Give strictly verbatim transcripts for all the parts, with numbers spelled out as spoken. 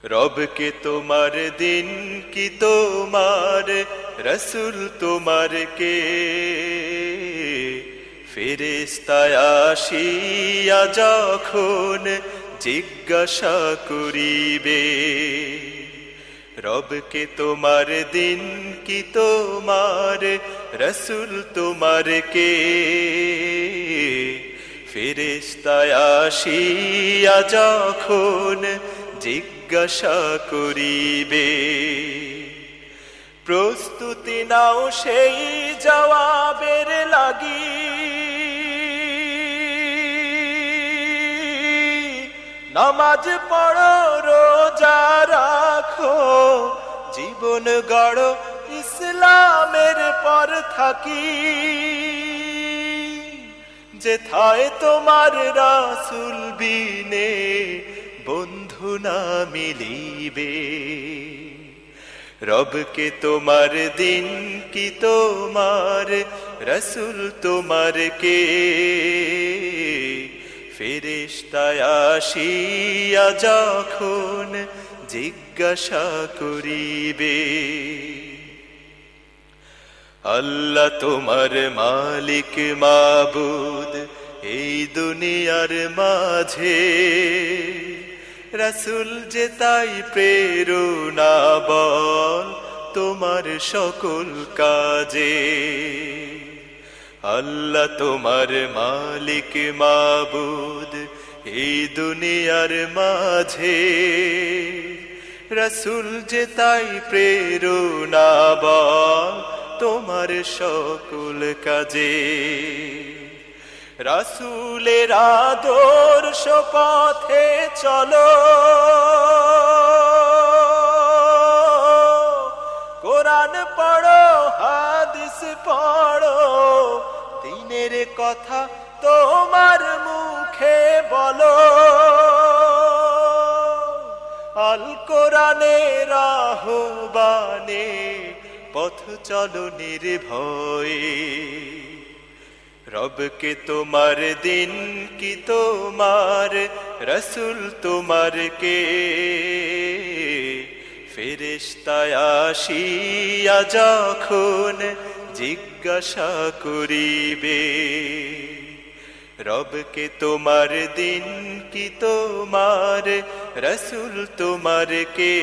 রবকে তোমার দিন কি তোমার রসুল তোমার কে ফেরেশতায় আসিয়া যখন জিজ্ঞাসা করিবে রবকে তোমার দিন কি তোমার রসুল তোমার কে ফেরেশতায় আসিয়া যখন জিজ্ঞাসা করিবে প্রস্তুতি নাও সেই জবাবের লাগি নামাজ পড়ো রোজা রাখো জীবন গড়ো ইসলামের পর থাকি যেথায় তোমার রাসূল বিনে বন্ধু না মিলিবে রবকে তোমার দিন কি তোমার রসুল তোমার কে ফেরেশতায় আসিয়া যখন জিজ্ঞাসা করিবে আল্লাহ তোমার মালিক মাবুদ এই দুনিয়ার মাঝে রসুল যে তাই প্রেরণা বল তোমার সকল কাজে আল্লাহ তোমার মালিক মাবুদ এই দুনিয়ার মাঝে রসুল যে তাই প্রেরণা বল তোমার সকল কাজে রাসূলের আদর্শ পথে চলো কোরআন পড়ো হাদিস পড়ো দ্বীনের কথা তোমার মুখে বলো আল কোরআনের আহ্বানে পথ চলো নির্ভয়ে রবকে তোমার দিন কি তোমার রসুল তোমার কে ফেরেশতায় আসিয়া যখন জিজ্ঞাসা করিবে রবকে তোমার দিন কি তোমার রসুল তোমার কে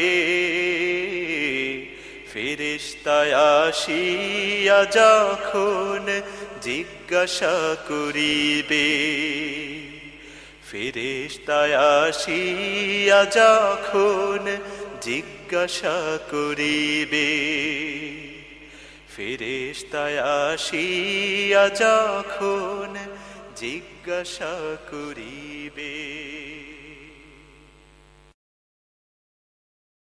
ফেরেশতায় আসিয়া যখন জিজ্ঞাসা করিবে ফেরেশতায় আসিয়া যখন জিজ্ঞাসা করিবে ফেরেশতায় আসিয়া যখন জিজ্ঞাসা করিবে।